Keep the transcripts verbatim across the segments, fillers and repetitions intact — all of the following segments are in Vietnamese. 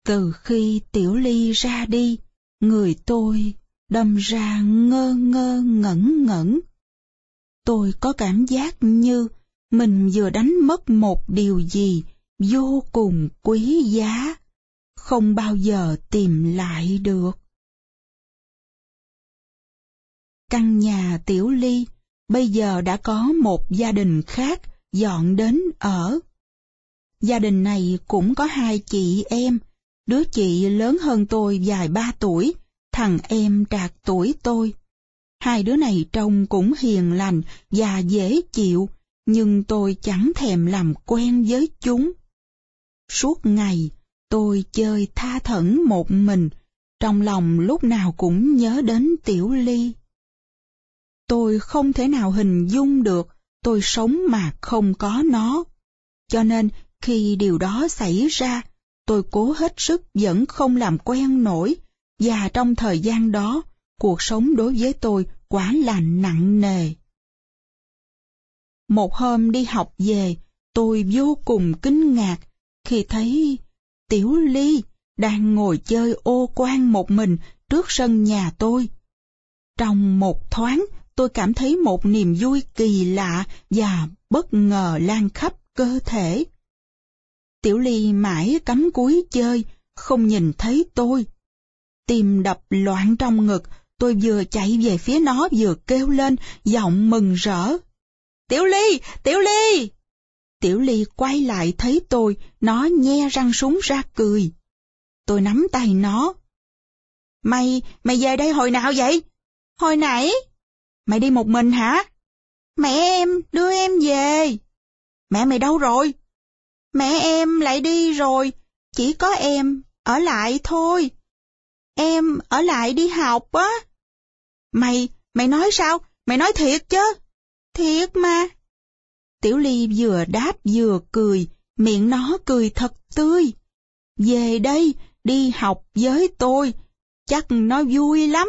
Từ khi Tiểu Ly ra đi, người tôi đâm ra ngơ ngơ ngẩn ngẩn. Tôi có cảm giác như mình vừa đánh mất một điều gì vô cùng quý giá, không bao giờ tìm lại được. Căn nhà Tiểu Ly bây giờ đã có một gia đình khác dọn đến ở. Gia đình này cũng có hai chị em, đứa chị lớn hơn tôi vài ba tuổi, thằng em trạc tuổi tôi. Hai đứa này trông cũng hiền lành và dễ chịu, nhưng tôi chẳng thèm làm quen với chúng. Suốt ngày, tôi chơi tha thẩn một mình, trong lòng lúc nào cũng nhớ đến Tiểu Ly. Tôi không thể nào hình dung được tôi sống mà không có nó. Cho nên khi điều đó xảy ra, tôi cố hết sức vẫn không làm quen nổi, và trong thời gian đó, cuộc sống đối với tôi quả là nặng nề. Một hôm đi học về, tôi vô cùng kinh ngạc khi thấy Tiểu Ly đang ngồi chơi ô quan một mình trước sân nhà tôi. Trong một thoáng, tôi cảm thấy một niềm vui kỳ lạ và bất ngờ lan khắp cơ thể. Tiểu Ly mãi cắm cúi chơi, không nhìn thấy tôi. Tim đập loạn trong ngực, tôi vừa chạy về phía nó vừa kêu lên, giọng mừng rỡ. Tiểu Ly! Tiểu Ly! Tiểu Ly quay lại thấy tôi, nó nhe răng súng ra cười. Tôi nắm tay nó. Mày, mày về đây hồi nào vậy? Hồi nãy. Mày đi một mình hả? Mẹ em đưa em về. Mẹ mày đâu rồi? Mẹ em lại đi rồi, chỉ có em ở lại thôi. Em ở lại đi học á. Mày, mày nói sao? Mày nói thiệt chứ? Thiệt mà. Tiểu Ly vừa đáp vừa cười, miệng nó cười thật tươi. Về đây, đi học với tôi, chắc nó vui lắm.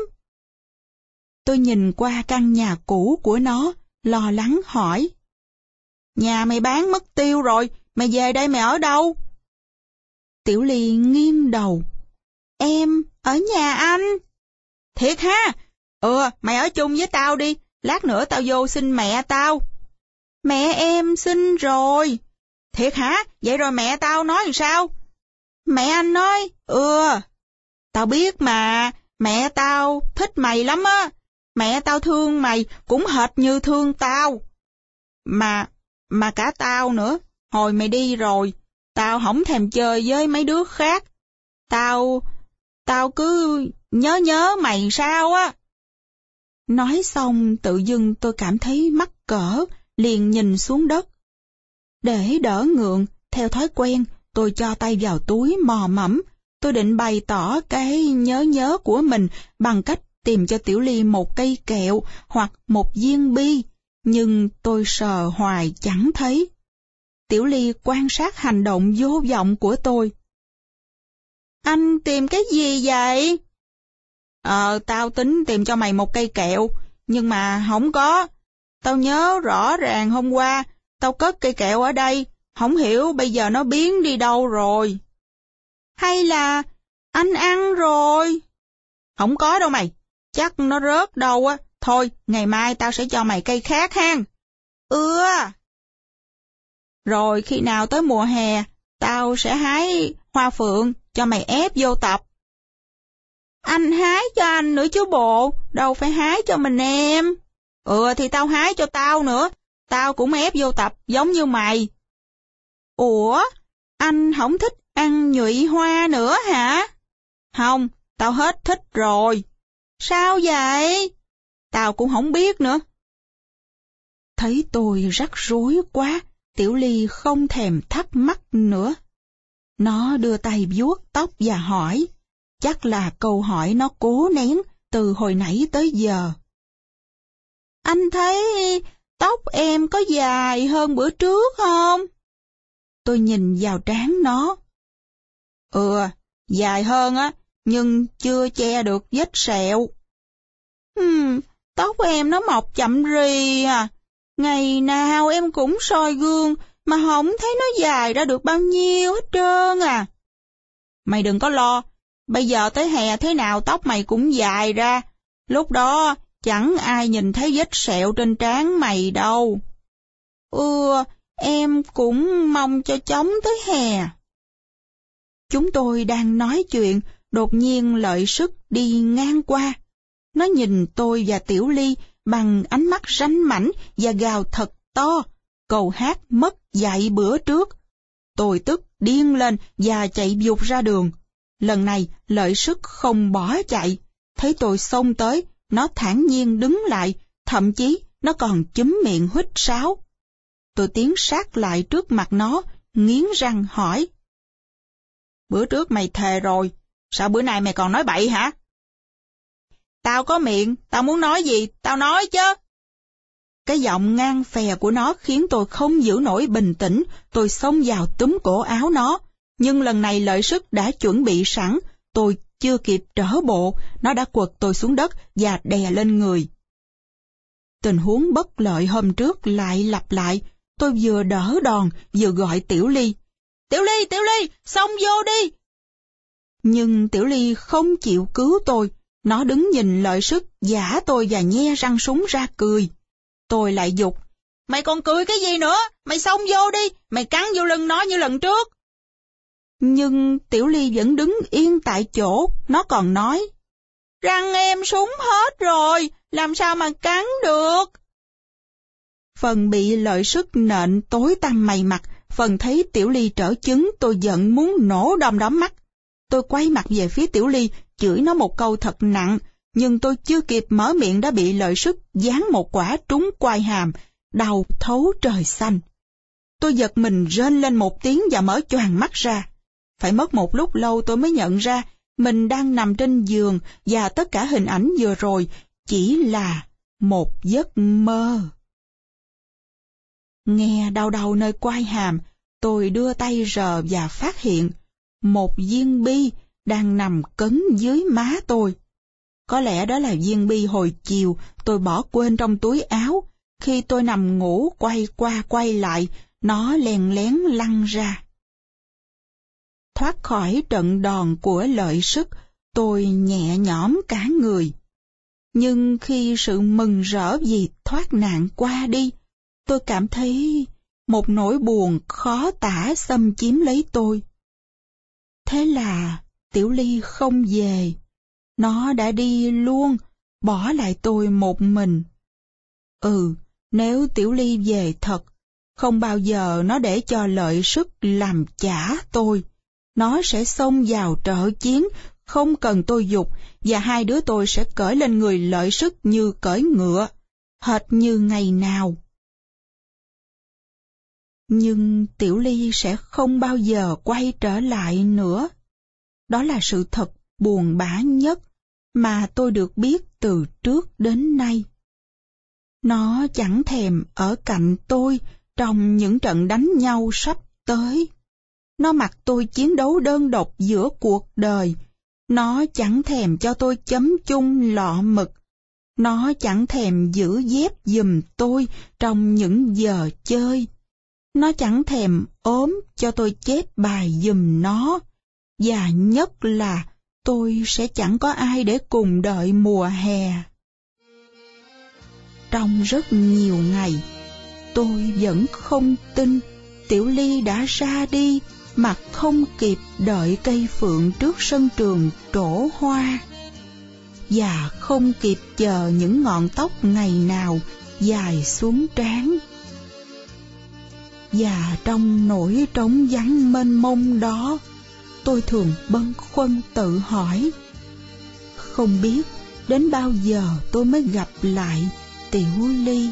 Tôi nhìn qua căn nhà cũ của nó, lo lắng hỏi. Nhà mày bán mất tiêu rồi, mày về đây mày ở đâu? Tiểu Ly nghiêng đầu. Em ở nhà anh. Thiệt ha? Ừ, mày ở chung với tao đi, lát nữa tao vô xin mẹ tao. Mẹ em xin rồi. Thiệt hả? Vậy rồi mẹ tao nói làm sao? Mẹ anh nói, ừ. Tao biết mà, mẹ tao thích mày lắm á. Mẹ tao thương mày cũng hệt như thương tao. Mà, mà cả tao nữa, hồi mày đi rồi, tao không thèm chơi với mấy đứa khác. Tao, tao cứ nhớ nhớ mày sao á. Nói xong tự dưng tôi cảm thấy mắc cỡ, liền nhìn xuống đất. Để đỡ ngượng, theo thói quen, tôi cho tay vào túi mò mẫm. Tôi định bày tỏ cái nhớ nhớ của mình bằng cách tìm cho Tiểu Ly một cây kẹo hoặc một viên bi, nhưng tôi sờ hoài chẳng thấy. Tiểu Ly quan sát hành động vô vọng của tôi. Anh tìm cái gì vậy? Ờ, tao tính tìm cho mày một cây kẹo, nhưng mà không có. Tao nhớ rõ ràng hôm qua, tao cất cây kẹo ở đây, không hiểu bây giờ nó biến đi đâu rồi. Hay là anh ăn rồi? Không có đâu mày, chắc nó rớt đâu á. Thôi, ngày mai tao sẽ cho mày cây khác ha. Ừ. Rồi khi nào tới mùa hè, tao sẽ hái hoa phượng cho mày ép vô tập. Anh hái cho anh nữa chứ bộ, đâu phải hái cho mình em. Ừ thì tao hái cho tao nữa, tao cũng ép vô tập giống như mày. Ủa, anh không thích ăn nhụy hoa nữa hả? Không, tao hết thích rồi. Sao vậy? Tao cũng không biết nữa. Thấy tôi rắc rối quá, Tiểu Ly không thèm thắc mắc nữa. Nó đưa tay vuốt tóc và hỏi, chắc là câu hỏi nó cố nén từ hồi nãy tới giờ. Anh thấy tóc em có dài hơn bữa trước không? Tôi nhìn vào trán nó. Ừ, dài hơn á, nhưng chưa che được vết sẹo. Hmm, tóc em nó mọc chậm rì à. Ngày nào em cũng soi gương mà không thấy nó dài ra được bao nhiêu hết trơn à. Mày đừng có lo, bây giờ tới hè thế nào tóc mày cũng dài ra, lúc đó chẳng ai nhìn thấy vết sẹo trên trán mày đâu. Ừ, em cũng mong cho chóng tới hè. Chúng tôi đang nói chuyện, đột nhiên Lợi Sức đi ngang qua. Nó nhìn tôi và Tiểu Ly bằng ánh mắt ranh mãnh và gào thật to, câu hát mất dạy bữa trước. Tôi tức điên lên và chạy vụt ra đường. Lần này Lợi Sức không bỏ chạy, thấy tôi xông tới, nó thản nhiên đứng lại, thậm chí nó còn chúm miệng huýt sáo. Tôi tiến sát lại trước mặt nó, nghiến răng hỏi. Bữa trước mày thề rồi, sao bữa nay mày còn nói bậy hả? Tao có miệng, tao muốn nói gì, tao nói chứ. Cái giọng ngang phè của nó khiến tôi không giữ nổi bình tĩnh, tôi xông vào túm cổ áo nó. Nhưng lần này Lợi Sức đã chuẩn bị sẵn, tôi chưa kịp trở bộ, nó đã quật tôi xuống đất và đè lên người. Tình huống bất lợi hôm trước lại lặp lại, tôi vừa đỡ đòn, vừa gọi Tiểu Ly. Tiểu Ly, Tiểu Ly, xông vô đi! Nhưng Tiểu Ly không chịu cứu tôi, nó đứng nhìn Lợi Sức giã tôi và nhe răng súng ra cười. Tôi lại giục, mày còn cười cái gì nữa, mày xông vô đi, mày cắn vô lưng nó như lần trước. Nhưng Tiểu Ly vẫn đứng yên tại chỗ, nó còn nói, răng em súng hết rồi, làm sao mà cắn được. Phần bị Lợi Sức nện tối tăm mày mặt, phần thấy Tiểu Ly trở chứng, tôi giận muốn nổ đom đóm mắt. Tôi quay mặt về phía Tiểu Ly, chửi nó một câu thật nặng, nhưng tôi chưa kịp mở miệng đã bị Lợi Sức giáng một quả trúng quai hàm, đau thấu trời xanh. Tôi giật mình rên lên một tiếng và mở choàng mắt ra. Phải mất một lúc lâu tôi mới nhận ra mình đang nằm trên giường và tất cả hình ảnh vừa rồi chỉ là một giấc mơ. Nghe đau đau nơi quai hàm, tôi đưa tay rờ và phát hiện một viên bi đang nằm cấn dưới má tôi. Có lẽ đó là viên bi hồi chiều tôi bỏ quên trong túi áo. Khi tôi nằm ngủ quay qua quay lại, nó lén lén lăn ra. Thoát khỏi trận đòn của Lợi Sức, tôi nhẹ nhõm cả người. Nhưng khi sự mừng rỡ vì thoát nạn qua đi, tôi cảm thấy một nỗi buồn khó tả xâm chiếm lấy tôi. Thế là Tiểu Ly không về. Nó đã đi luôn, bỏ lại tôi một mình. Ừ, nếu Tiểu Ly về thật, không bao giờ nó để cho Lợi Sức làm chả tôi. Nó sẽ xông vào trợ chiến, không cần tôi giục, và hai đứa tôi sẽ cởi lên người Lợi Sức như cởi ngựa, hệt như ngày nào. Nhưng Tiểu Ly sẽ không bao giờ quay trở lại nữa. Đó là sự thật buồn bã nhất mà tôi được biết từ trước đến nay. Nó chẳng thèm ở cạnh tôi trong những trận đánh nhau sắp tới. Nó mặc tôi chiến đấu đơn độc giữa cuộc đời. Nó chẳng thèm cho tôi chấm chung lọ mực. Nó chẳng thèm giữ dép giùm tôi trong những giờ chơi. Nó chẳng thèm ốm cho tôi chép bài giùm nó. Và nhất là tôi sẽ chẳng có ai để cùng đợi mùa hè. Trong rất nhiều ngày, tôi vẫn không tin Tiểu Ly đã ra đi mà không kịp đợi cây phượng trước sân trường trổ hoa, và không kịp chờ những ngọn tóc ngày nào dài xuống trán. Và trong nỗi trống vắng mênh mông đó, tôi thường bâng khuâng tự hỏi, không biết đến bao giờ tôi mới gặp lại Tiểu Ly.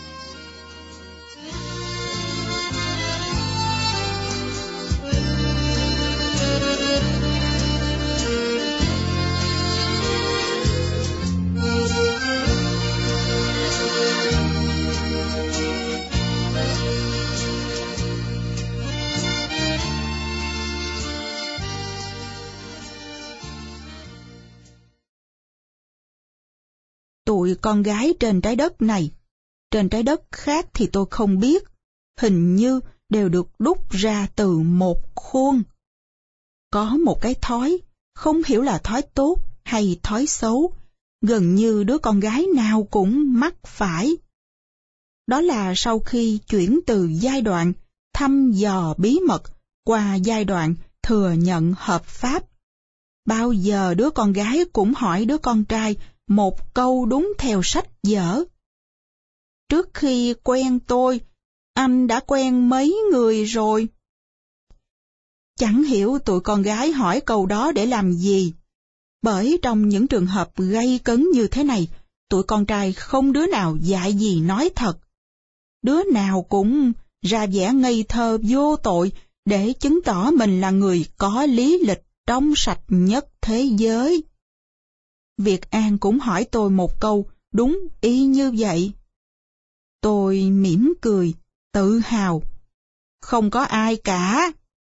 Tụi con gái trên trái đất này, trên trái đất khác thì tôi không biết, hình như đều được đúc ra từ một khuôn. có một cái thói, không hiểu là thói tốt hay thói xấu, gần như đứa con gái nào cũng mắc phải. Đó là sau khi chuyển từ giai đoạn thăm dò bí mật qua giai đoạn thừa nhận hợp pháp. Bao giờ đứa con gái cũng hỏi đứa con trai một câu đúng theo sách vở. Trước khi quen tôi, anh đã quen mấy người rồi? Chẳng hiểu tụi con gái hỏi câu đó để làm gì. Bởi trong những trường hợp gay cấn như thế này, tụi con trai không đứa nào dại gì nói thật. Đứa nào cũng ra vẻ ngây thơ vô tội để chứng tỏ mình là người có lý lịch trong sạch nhất thế giới. Việt An cũng hỏi tôi một câu đúng y như vậy. Tôi mỉm cười, tự hào. Không có ai cả.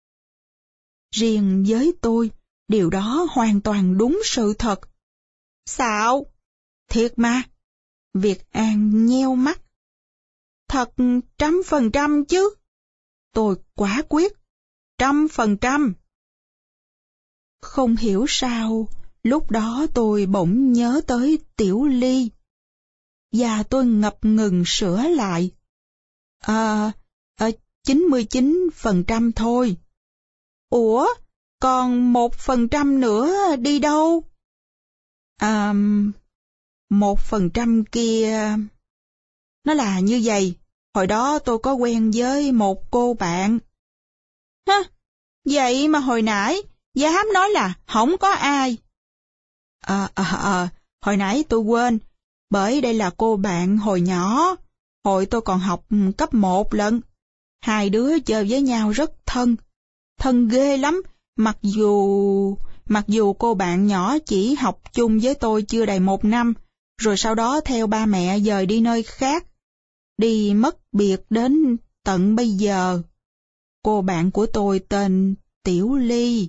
Riêng với tôi, điều đó hoàn toàn đúng sự thật. Xạo? Thiệt mà. Việt An nheo mắt. Thật trăm phần trăm chứ. Tôi quả quyết. Trăm phần trăm. Không hiểu sao, lúc đó tôi bỗng nhớ tới Tiểu Ly. Và tôi ngập ngừng sửa lại. À, à chín mươi chín phần trăm thôi. Ủa, còn một phần trăm nữa đi đâu? À, một phần trăm kia... Nó là như vậy, hồi đó tôi có quen với một cô bạn. Hả? Vậy mà hồi nãy, dám nói là không có ai. À, à, à, hồi nãy tôi quên, bởi đây là cô bạn hồi nhỏ, hồi tôi còn học cấp một lận. Hai đứa chơi với nhau rất thân, thân ghê lắm, mặc dù... Mặc dù cô bạn nhỏ chỉ học chung với tôi chưa đầy một năm, rồi sau đó theo ba mẹ dời đi nơi khác, đi mất biệt đến tận bây giờ. Cô bạn của tôi tên Tiểu Ly.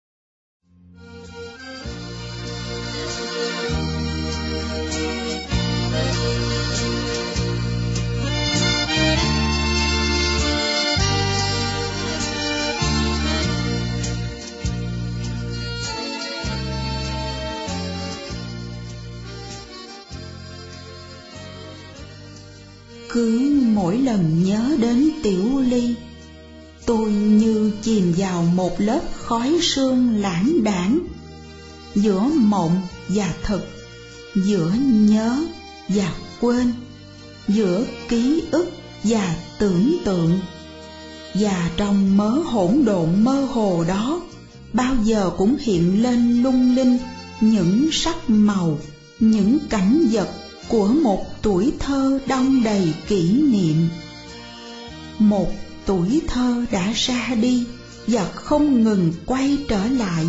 Cứ mỗi lần nhớ đến Tiểu Ly, tôi như chìm vào một lớp khói sương lãng đãng, giữa mộng và thực, giữa nhớ và quên, giữa ký ức và tưởng tượng. Và trong mớ hỗn độn mơ hồ đó, bao giờ cũng hiện lên lung linh những sắc màu, những cảnh vật của một tuổi thơ đong đầy kỷ niệm. Một tuổi thơ đã ra đi và không ngừng quay trở lại.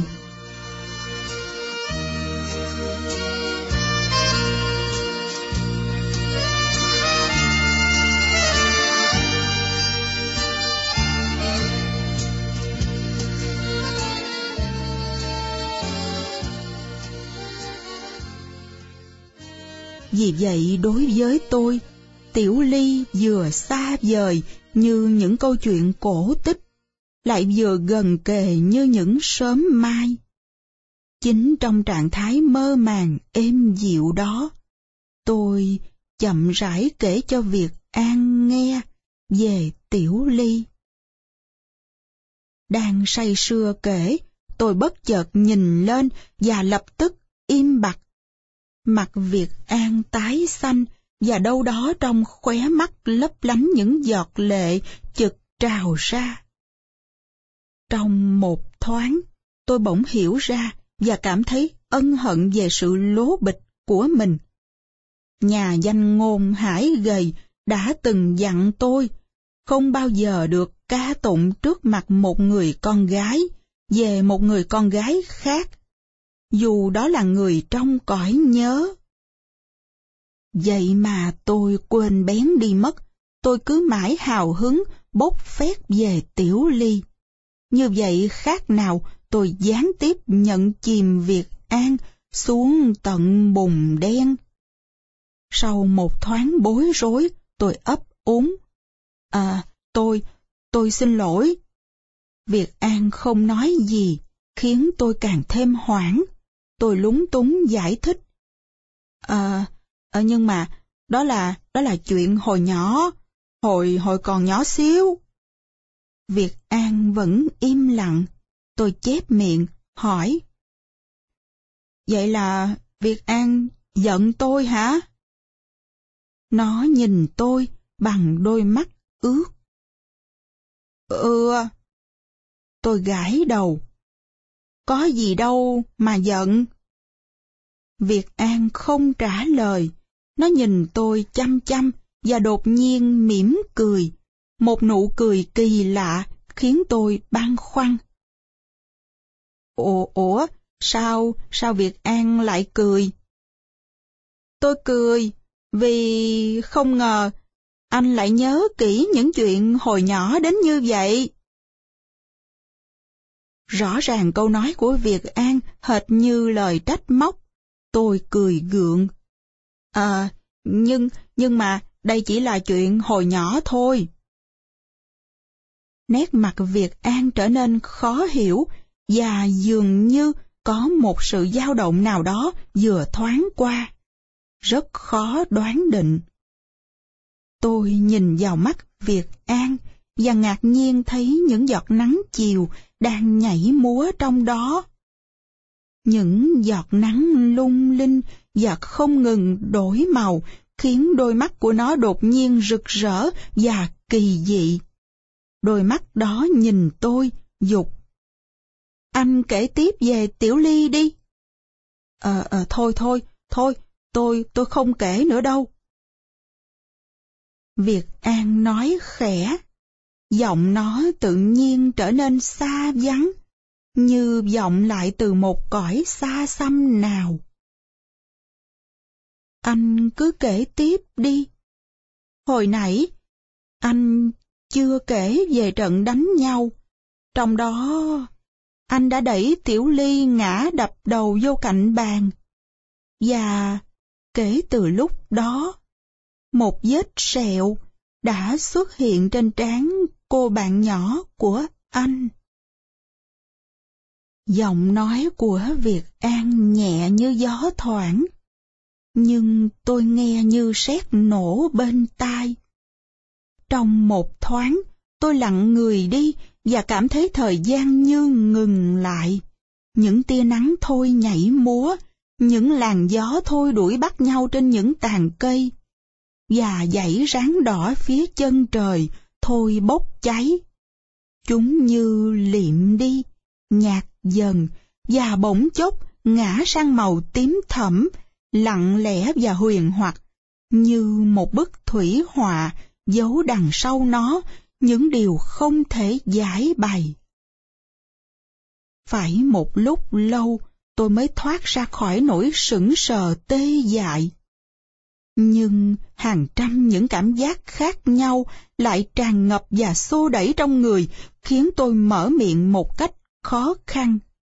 Vì vậy đối với tôi, Tiểu Ly vừa xa vời như những câu chuyện cổ tích, lại vừa gần kề như những sớm mai. Chính trong trạng thái mơ màng êm dịu đó, tôi chậm rãi kể cho Việt An nghe về Tiểu Ly. Đang say sưa kể, tôi bất chợt nhìn lên và lập tức im bặt. Mặt Việt An tái xanh và đâu đó trong khóe mắt lấp lánh những giọt lệ chực trào ra. Trong một thoáng, tôi bỗng hiểu ra và cảm thấy ân hận về sự lố bịch của mình. Nhà danh ngôn Hải Gầy đã từng dặn tôi không bao giờ được ca tụng trước mặt một người con gái về một người con gái khác, dù đó là người trong cõi nhớ. Vậy mà tôi quên bén đi mất, tôi cứ mãi hào hứng bốc phét về Tiểu Ly. Như vậy khác nào tôi gián tiếp nhận chìm Việt An xuống tận bùn đen. Sau một thoáng bối rối, tôi ấp úng. À, tôi, tôi xin lỗi. Việt An không nói gì, khiến tôi càng thêm hoảng. Tôi lúng túng giải thích. Ờ, à, nhưng mà đó là đó là chuyện hồi nhỏ, hồi hồi còn nhỏ xíu. Việt An vẫn im lặng. Tôi chép miệng hỏi. Vậy là Việt An giận tôi hả? Nó nhìn tôi bằng đôi mắt ướt. Ừ. Tôi gãi đầu. Có gì đâu mà giận. Việt An không trả lời. Nó nhìn tôi chăm chăm và đột nhiên mỉm cười. Một nụ cười kỳ lạ khiến tôi băn khoăn. Ủa, ủa, sao, sao Việt An lại cười? Tôi cười vì không ngờ anh lại nhớ kỹ những chuyện hồi nhỏ đến như vậy. Rõ ràng câu nói của Việt An hệt như lời trách móc. Tôi cười gượng. À, nhưng, nhưng mà đây chỉ là chuyện hồi nhỏ thôi. Nét mặt Việt An trở nên khó hiểu và dường như có một sự dao động nào đó vừa thoáng qua. Rất khó đoán định. Tôi nhìn vào mắt Việt An và ngạc nhiên thấy những giọt nắng chiều đang nhảy múa trong đó. Những giọt nắng lung linh và không ngừng đổi màu khiến đôi mắt của nó đột nhiên rực rỡ và kỳ dị. Đôi mắt đó nhìn tôi, giục. Anh kể tiếp về Tiểu Ly đi. Ờ, ờ, thôi thôi, thôi, tôi, tôi không kể nữa đâu. Việt An nói khẽ. Giọng nó tự nhiên trở nên xa vắng, như vọng lại từ một cõi xa xăm nào. Anh cứ kể tiếp đi. Hồi nãy, anh chưa kể về trận đánh nhau. Trong đó, anh đã đẩy Tiểu Ly ngã đập đầu vô cạnh bàn. Và kể từ lúc đó, một vết sẹo đã xuất hiện trên trán cô bạn nhỏ của anh. Giọng nói của Việt An nhẹ như gió thoảng, nhưng tôi nghe như sét nổ bên tai. Trong một thoáng, tôi lặng người đi và cảm thấy thời gian như ngừng lại. Những tia nắng thôi nhảy múa, những làn gió thôi đuổi bắt nhau trên những tàn cây. Và dãy ráng đỏ phía chân trời thôi bốc cháy. Chúng như liệm đi, nhạt dần, và bỗng chốc ngã sang màu tím thẫm, lặng lẽ và huyền hoặc, như một bức thủy họa giấu đằng sau nó những điều không thể giải bày. Phải một lúc lâu tôi mới thoát ra khỏi nỗi sững sờ tê dại. Nhưng hàng trăm những cảm giác khác nhau lại tràn ngập và xô đẩy trong người, khiến tôi mở miệng một cách khó khăn.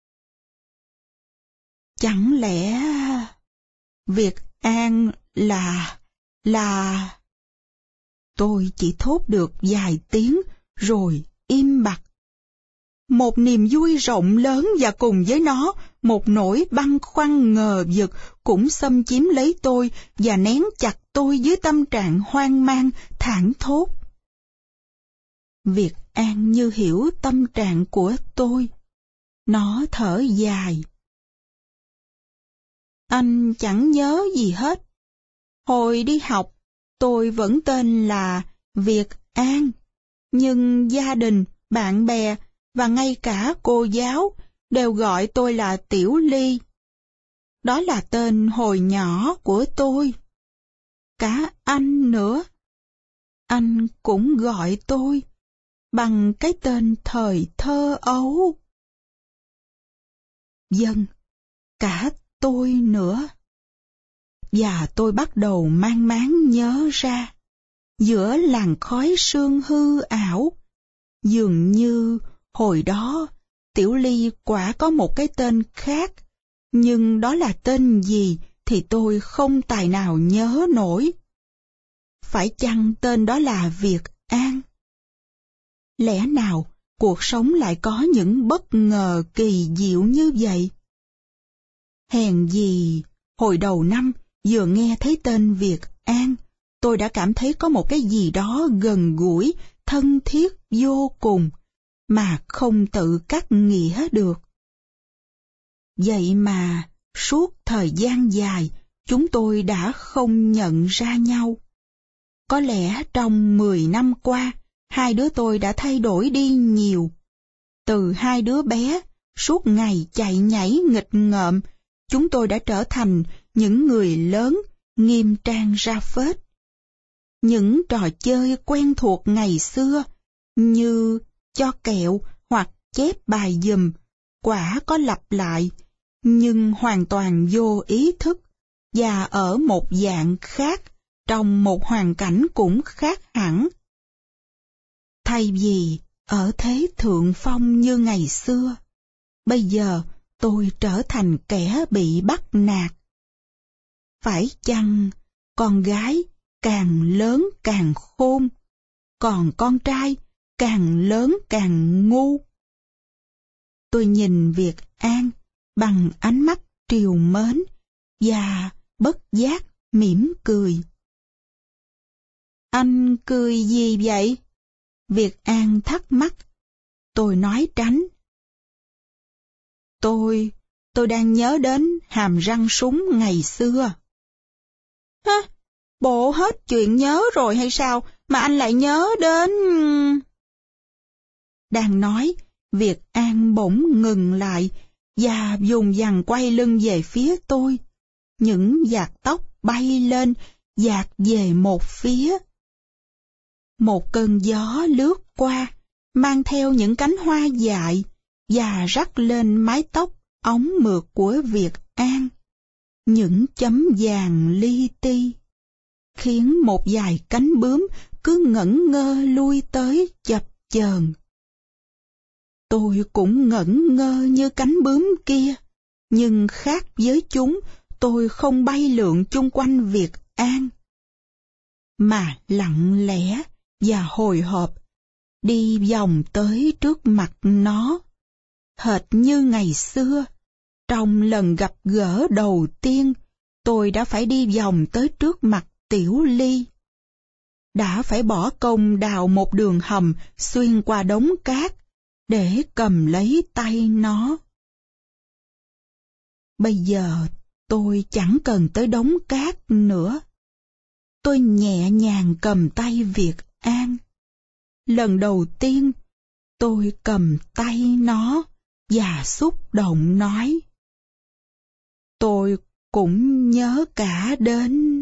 Chẳng lẽ Việt An là... là... Tôi chỉ thốt được vài tiếng rồi im bặt. Một niềm vui rộng lớn và cùng với nó một nỗi băn khoăn ngờ vực cũng xâm chiếm lấy tôi và nén chặt tôi dưới tâm trạng hoang mang, thảng thốt. Việt An như hiểu tâm trạng của tôi. Nó thở dài. Anh chẳng nhớ gì hết. Hồi đi học, tôi vẫn tên là Việt An, nhưng gia đình, bạn bè và ngay cả cô giáo đều gọi tôi là Tiểu Ly. Đó là tên hồi nhỏ của tôi. Cả anh nữa. Anh cũng gọi tôi bằng cái tên thời thơ ấu. Vâng, cả tôi nữa. Và tôi bắt đầu mang máng nhớ ra, giữa làn khói sương hư ảo, dường như hồi đó Tiểu Ly quả có một cái tên khác, nhưng đó là tên gì thì tôi không tài nào nhớ nổi. Phải chăng tên đó là Việt An? Lẽ nào cuộc sống lại có những bất ngờ kỳ diệu như vậy. Hèn gì, hồi đầu năm, vừa nghe thấy tên Việt An, tôi đã cảm thấy có một cái gì đó gần gũi, thân thiết vô cùng, mà không tự cắt nghĩa được. Vậy mà, suốt thời gian dài, chúng tôi đã không nhận ra nhau. Có lẽ trong mười năm qua, hai đứa tôi đã thay đổi đi nhiều. Từ hai đứa bé, suốt ngày chạy nhảy nghịch ngợm, chúng tôi đã trở thành những người lớn, nghiêm trang ra phết. Những trò chơi quen thuộc ngày xưa, như cho kẹo hoặc chép bài giùm, quả có lặp lại, nhưng hoàn toàn vô ý thức, và ở một dạng khác, trong một hoàn cảnh cũng khác hẳn. Thay vì ở thế thượng phong như ngày xưa, bây giờ tôi trở thành kẻ bị bắt nạt. Phải chăng con gái càng lớn càng khôn, còn con trai càng lớn càng ngu? Tôi nhìn Việt An bằng ánh mắt trìu mến và bất giác mỉm cười. Anh cười gì vậy? Việt An thắc mắc. Tôi nói tránh. Tôi, tôi đang nhớ đến hàm răng súng ngày xưa. Hả? Bộ hết chuyện nhớ rồi hay sao mà anh lại nhớ đến... Đang nói, Việt An bỗng ngừng lại và dùng dằng quay lưng về phía tôi. Những vạt tóc bay lên, dạt về một phía. Một cơn gió lướt qua, mang theo những cánh hoa dại và rắc lên mái tóc óng mượt của Việt An. Những chấm vàng li ti, khiến một vài cánh bướm cứ ngẩn ngơ lui tới chập chờn. Tôi cũng ngẩn ngơ như cánh bướm kia, nhưng khác với chúng, tôi không bay lượn chung quanh Việt An, mà lặng lẽ và hồi hộp đi vòng tới trước mặt nó, hệt như ngày xưa. Trong lần gặp gỡ đầu tiên, tôi đã phải đi vòng tới trước mặt Tiểu Ly. Đã phải bỏ công đào một đường hầm xuyên qua đống cát để cầm lấy tay nó. Bây giờ tôi chẳng cần tới đống cát nữa. Tôi nhẹ nhàng cầm tay Việt An. Lần đầu tiên, tôi cầm tay nó và xúc động nói. Tôi cũng nhớ cả đến...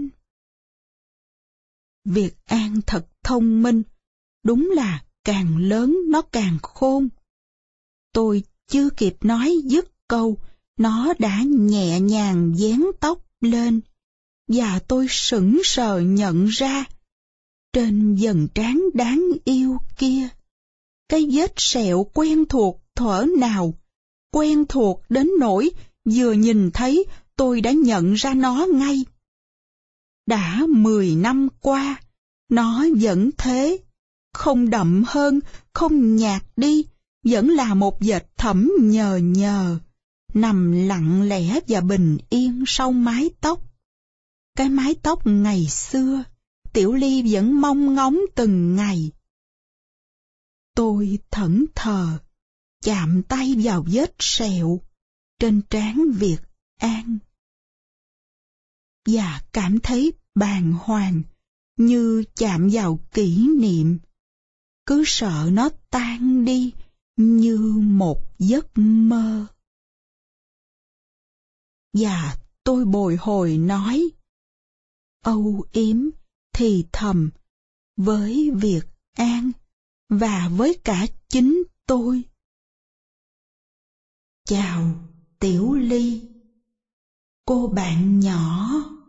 Việt An thật thông minh, đúng là càng lớn nó càng khôn. Tôi chưa kịp nói dứt câu, nó đã nhẹ nhàng vén tóc lên, và tôi sững sờ nhận ra, trên vầng trán đáng yêu kia, cái vết sẹo quen thuộc thuở nào, quen thuộc đến nỗi vừa nhìn thấy tôi đã nhận ra nó ngay. Đã mười năm qua, nó vẫn thế, không đậm hơn, không nhạt đi, vẫn là một vệt thẫm nhờ nhờ, nằm lặng lẽ và bình yên sau mái tóc. Cái mái tóc ngày xưa, Tiểu Ly vẫn mong ngóng từng ngày. Tôi thẫn thờ, chạm tay vào vết sẹo trên trán Việt An, và cảm thấy bàng hoàng như chạm vào kỷ niệm, cứ sợ nó tan đi như một giấc mơ. Và tôi bồi hồi nói, âu yếm thì thầm với Việt An và với cả chính tôi. Chào Tiểu Ly, cô bạn nhỏ.